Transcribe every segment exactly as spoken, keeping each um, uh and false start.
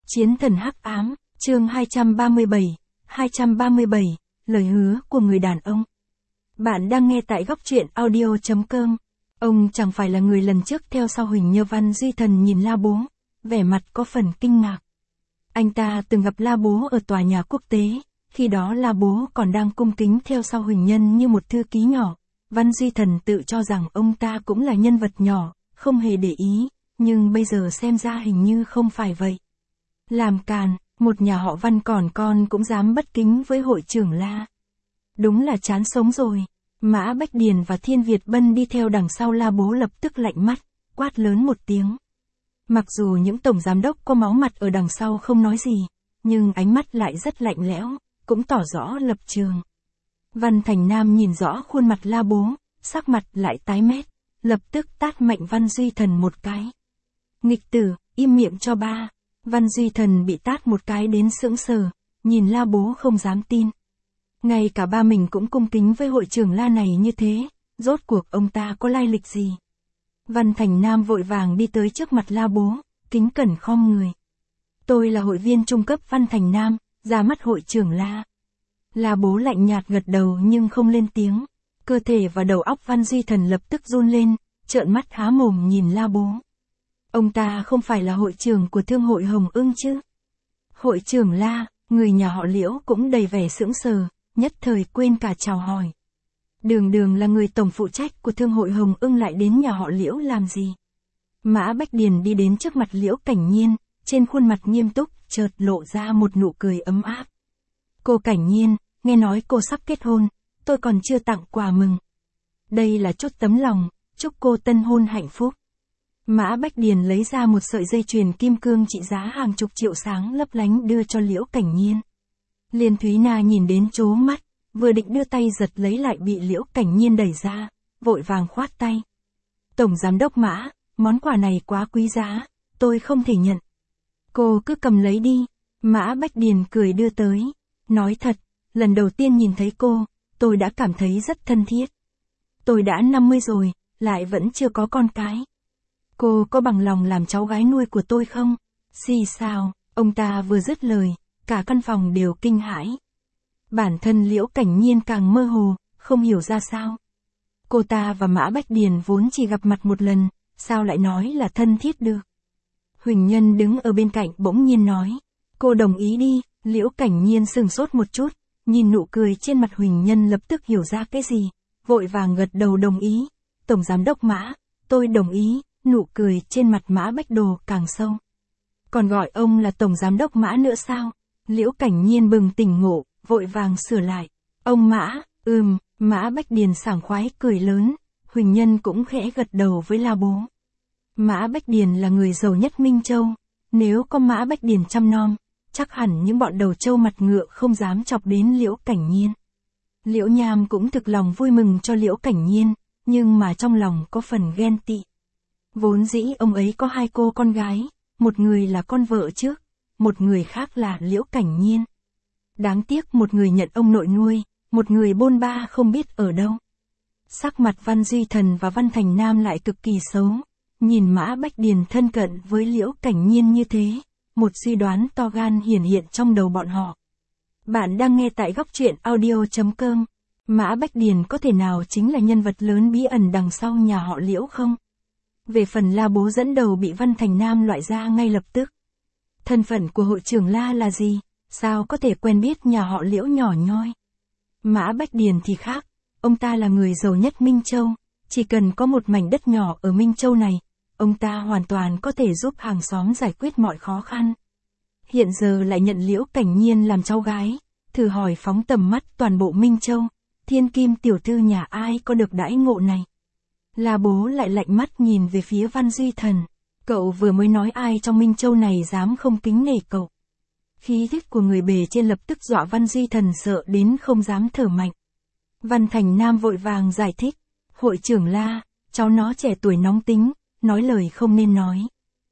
Chiến thần hắc ám, chương hai trăm ba mươi bảy, hai trăm ba mươi bảy, lời hứa của người đàn ông. Bạn đang nghe tại góc truyện audio chấm com. Ông chẳng phải là người lần trước theo sau Huỳnh Như Văn Duy Thần nhìn La Bố, vẻ mặt có phần kinh ngạc. Anh ta từng gặp La Bố ở tòa nhà quốc tế, khi đó La Bố còn đang cung kính theo sau Huỳnh Nhân như một thư ký nhỏ. Văn Duy Thần tự cho rằng ông ta cũng là nhân vật nhỏ, không hề để ý, nhưng bây giờ xem ra hình như không phải vậy. Làm càn, một nhà họ Văn còn con cũng dám bất kính với hội trưởng La. Đúng là chán sống rồi. Mã Bách Điền và Thiên Việt Bân đi theo đằng sau La Bố lập tức lạnh mắt, quát lớn một tiếng. Mặc dù những tổng giám đốc có máu mặt ở đằng sau không nói gì, nhưng ánh mắt lại rất lạnh lẽo, cũng tỏ rõ lập trường. Văn Thành Nam nhìn rõ khuôn mặt La Bố, sắc mặt lại tái mét, lập tức tát mạnh Văn Duy Thần một cái. Nghịch tử, im miệng cho ba. Văn Duy Thần bị tát một cái đến sững sờ, nhìn La Bố không dám tin. Ngay cả ba mình cũng cung kính với hội trưởng La này như thế, rốt cuộc ông ta có lai lịch gì? Văn Thành Nam vội vàng đi tới trước mặt La Bố, kính cẩn khom người. Tôi là hội viên trung cấp Văn Thành Nam, ra mắt hội trưởng La. La Bố lạnh nhạt gật đầu nhưng không lên tiếng. Cơ thể và đầu óc Văn Duy Thần lập tức run lên, trợn mắt há mồm nhìn La Bố. Ông ta không phải là hội trưởng của thương hội Hồng Ưng chứ? Hội trưởng La, người nhà họ Liễu cũng đầy vẻ sững sờ, nhất thời quên cả chào hỏi. Đường đường là người tổng phụ trách của thương hội Hồng Ưng lại đến nhà họ Liễu làm gì? Mã Bách Điền đi đến trước mặt Liễu Cảnh Nhiên, trên khuôn mặt nghiêm túc, chợt lộ ra một nụ cười ấm áp. Cô Cảnh Nhiên, nghe nói cô sắp kết hôn, tôi còn chưa tặng quà mừng. Đây là chút tấm lòng, chúc cô tân hôn hạnh phúc. Mã Bách Điền lấy ra một sợi dây chuyền kim cương trị giá hàng chục triệu sáng lấp lánh đưa cho Liễu Cảnh Nhiên. Liên Thúy Na nhìn đến trố mắt, vừa định đưa tay giật lấy lại bị Liễu Cảnh Nhiên đẩy ra, vội vàng khoát tay. Tổng giám đốc Mã, món quà này quá quý giá, tôi không thể nhận. Cô cứ cầm lấy đi. Mã Bách Điền cười đưa tới. Nói thật, lần đầu tiên nhìn thấy cô, tôi đã cảm thấy rất thân thiết. Tôi đã năm mươi rồi, lại vẫn chưa có con cái. Cô có bằng lòng làm cháu gái nuôi của tôi không? Xì xào, ông ta vừa dứt lời, cả căn phòng đều kinh hãi. Bản thân Liễu Cảnh Nhiên càng mơ hồ, không hiểu ra sao. Cô ta và Mã Bách Điền vốn chỉ gặp mặt một lần, sao lại nói là thân thiết được? Huỳnh Nhân đứng ở bên cạnh bỗng nhiên nói. Cô đồng ý đi. Liễu Cảnh Nhiên sừng sốt một chút, nhìn nụ cười trên mặt Huỳnh Nhân lập tức hiểu ra cái gì, vội vàng gật đầu đồng ý. Tổng giám đốc Mã, tôi đồng ý. Nụ cười trên mặt Mã Bách Đồ càng sâu. Còn gọi ông là tổng giám đốc Mã nữa sao? Liễu Cảnh Nhiên bừng tỉnh ngộ, vội vàng sửa lại. Ông Mã, ừm, Mã Bách Điền sảng khoái cười lớn. Huỳnh Nhân cũng khẽ gật đầu với La Bố. Mã Bách Điền là người giàu nhất Minh Châu. Nếu có Mã Bách Điền chăm nom, chắc hẳn những bọn đầu trâu mặt ngựa không dám chọc đến Liễu Cảnh Nhiên. Liễu Nham cũng thực lòng vui mừng cho Liễu Cảnh Nhiên, nhưng mà trong lòng có phần ghen tị. Vốn dĩ ông ấy có hai cô con gái, một người là con vợ trước, một người khác là Liễu Cảnh Nhiên. Đáng tiếc một người nhận ông nội nuôi, một người bôn ba không biết ở đâu. Sắc mặt Văn Duy Thần và Văn Thành Nam lại cực kỳ xấu, nhìn Mã Bách Điền thân cận với Liễu Cảnh Nhiên như thế, một suy đoán to gan hiển hiện trong đầu bọn họ. Bạn đang nghe tại góc truyện audio chấm com. Mã Bách Điền có thể nào chính là nhân vật lớn bí ẩn đằng sau nhà họ Liễu không? Về phần La Bố dẫn đầu bị Văn Thành Nam loại ra ngay lập tức. Thân phận của hội trưởng La là gì? Sao có thể quen biết nhà họ Liễu nhỏ nhoi? Mã Bách Điền thì khác, ông ta là người giàu nhất Minh Châu, chỉ cần có một mảnh đất nhỏ ở Minh Châu này, ông ta hoàn toàn có thể giúp hàng xóm giải quyết mọi khó khăn. Hiện giờ lại nhận Liễu Cảnh Nhiên làm cháu gái, thử hỏi phóng tầm mắt toàn bộ Minh Châu, thiên kim tiểu thư nhà ai có được đãi ngộ này? La Bố lại lạnh mắt nhìn về phía Văn Duy Thần. Cậu vừa mới nói ai trong Minh Châu này dám không kính nể cậu. Khí thế của người bề trên lập tức dọa Văn Duy Thần sợ đến không dám thở mạnh. Văn Thành Nam vội vàng giải thích. Hội trưởng La, cháu nó trẻ tuổi nóng tính, nói lời không nên nói.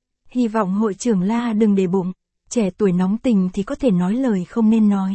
Hy vọng hội trưởng La đừng để bụng, trẻ tuổi nóng tình thì có thể nói lời không nên nói.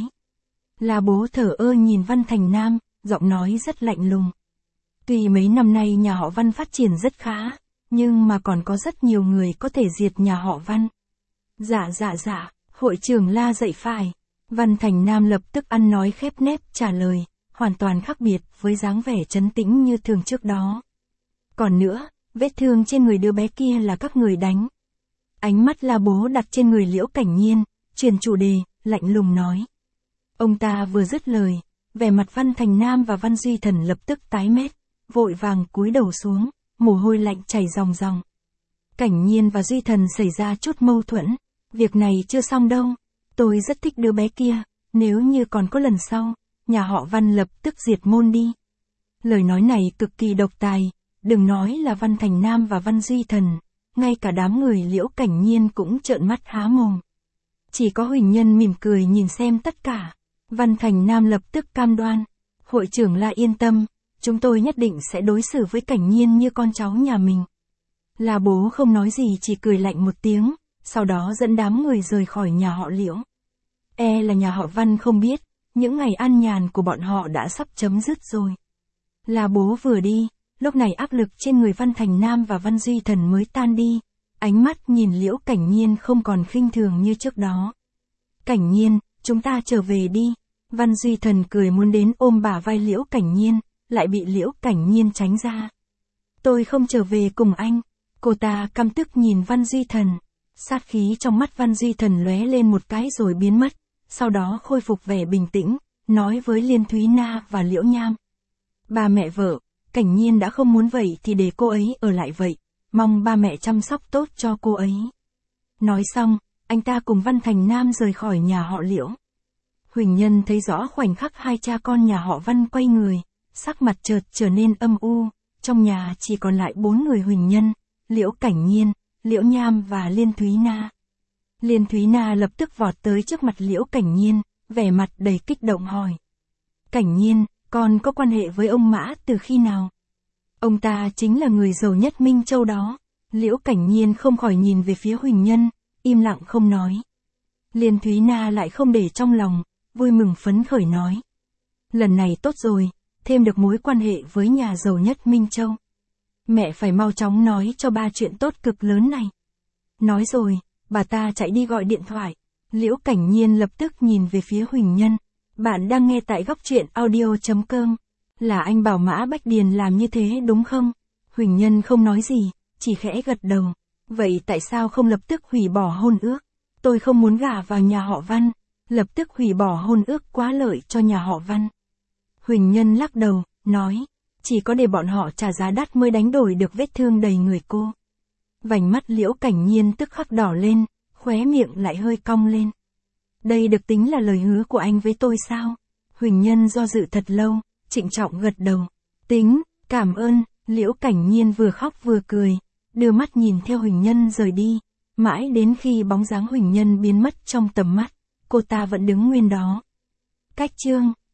La Bố thở ơ nhìn Văn Thành Nam, giọng nói rất lạnh lùng. Tuy mấy năm nay nhà họ Văn phát triển rất khá, nhưng mà còn có rất nhiều người có thể diệt nhà họ Văn. Dạ dạ dạ, hội trưởng La dạy phải. Văn Thành Nam lập tức ăn nói khép nép trả lời, hoàn toàn khác biệt với dáng vẻ trấn tĩnh như thường trước đó. Còn nữa, vết thương trên người đứa bé kia là các người đánh. Ánh mắt La Bố đặt trên người Liễu Cảnh Nhiên, chuyển chủ đề, lạnh lùng nói. Ông ta vừa dứt lời, vẻ mặt Văn Thành Nam và Văn Duy Thần lập tức tái mét, vội vàng cúi đầu xuống, mồ hôi lạnh chảy ròng ròng. Cảnh Nhiên và Duy Thần xảy ra chút mâu thuẫn, việc này chưa xong đâu, tôi rất thích đứa bé kia, nếu như còn có lần sau, nhà họ Văn lập tức diệt môn đi. Lời nói này cực kỳ độc tài, đừng nói là Văn Thành Nam và Văn Duy Thần, ngay cả đám người Liễu Cảnh Nhiên cũng trợn mắt há mồm. Chỉ có Huỳnh Nhân mỉm cười nhìn xem tất cả. Văn Thành Nam lập tức cam đoan, hội trưởng La yên tâm, chúng tôi nhất định sẽ đối xử với Cảnh Nhiên như con cháu nhà mình. La Bố không nói gì chỉ cười lạnh một tiếng, sau đó dẫn đám người rời khỏi nhà họ Liễu. E là nhà họ Văn không biết, những ngày an nhàn của bọn họ đã sắp chấm dứt rồi. La Bố vừa đi, lúc này áp lực trên người Văn Thành Nam và Văn Duy Thần mới tan đi, ánh mắt nhìn Liễu Cảnh Nhiên không còn khinh thường như trước đó. Cảnh Nhiên, chúng ta trở về đi. Văn Duy Thần cười muốn đến ôm bả vai Liễu Cảnh Nhiên, lại bị Liễu Cảnh Nhiên tránh ra. Tôi không trở về cùng anh. Cô ta căm tức nhìn Văn Duy Thần. Sát khí trong mắt Văn Duy Thần lóe lên một cái rồi biến mất, sau đó khôi phục vẻ bình tĩnh, nói với Liên Thúy Na và Liễu Nham. Ba mẹ vợ, Cảnh Nhiên đã không muốn vậy thì để cô ấy ở lại vậy, mong ba mẹ chăm sóc tốt cho cô ấy. Nói xong, anh ta cùng Văn Thành Nam rời khỏi nhà họ Liễu. Huỳnh Nhân thấy rõ khoảnh khắc hai cha con nhà họ Văn quay người, sắc mặt chợt trở nên âm u, trong nhà chỉ còn lại bốn người Huỳnh Nhân, Liễu Cảnh Nhiên, Liễu Nham và Liên Thúy Na. Liên Thúy Na lập tức vọt tới trước mặt Liễu Cảnh Nhiên, vẻ mặt đầy kích động hỏi. Cảnh Nhiên, con có quan hệ với ông Mã từ khi nào? Ông ta chính là người giàu nhất Minh Châu đó. Liễu Cảnh Nhiên không khỏi nhìn về phía Huỳnh Nhân, im lặng không nói. Liên Thúy Na lại không để trong lòng, vui mừng phấn khởi nói. Lần này tốt rồi, thêm được mối quan hệ với nhà giàu nhất Minh Châu. Mẹ phải mau chóng nói cho ba chuyện tốt cực lớn này. Nói rồi, bà ta chạy đi gọi điện thoại. Liễu Cảnh Nhiên lập tức nhìn về phía Huỳnh Nhân. Bạn đang nghe tại góc truyện audio.com. Là anh bảo Mã Bách Điền làm như thế đúng không? Huỳnh Nhân không nói gì, chỉ khẽ gật đầu. Vậy tại sao không lập tức hủy bỏ hôn ước? Tôi không muốn gả vào nhà họ Văn. Lập tức hủy bỏ hôn ước quá lợi cho nhà họ Văn. Huỳnh Nhân lắc đầu, nói. Chỉ có để bọn họ trả giá đắt mới đánh đổi được vết thương đầy người cô. Vành mắt Liễu Cảnh Nhiên tức khắc đỏ lên, khóe miệng lại hơi cong lên. Đây được tính là lời hứa của anh với tôi sao? Huỳnh Nhân do dự thật lâu, trịnh trọng gật đầu. Tính, cảm ơn. Liễu Cảnh Nhiên vừa khóc vừa cười, đưa mắt nhìn theo Huỳnh Nhân rời đi. Mãi đến khi bóng dáng Huỳnh Nhân biến mất trong tầm mắt, cô ta vẫn đứng nguyên đó. Cách chương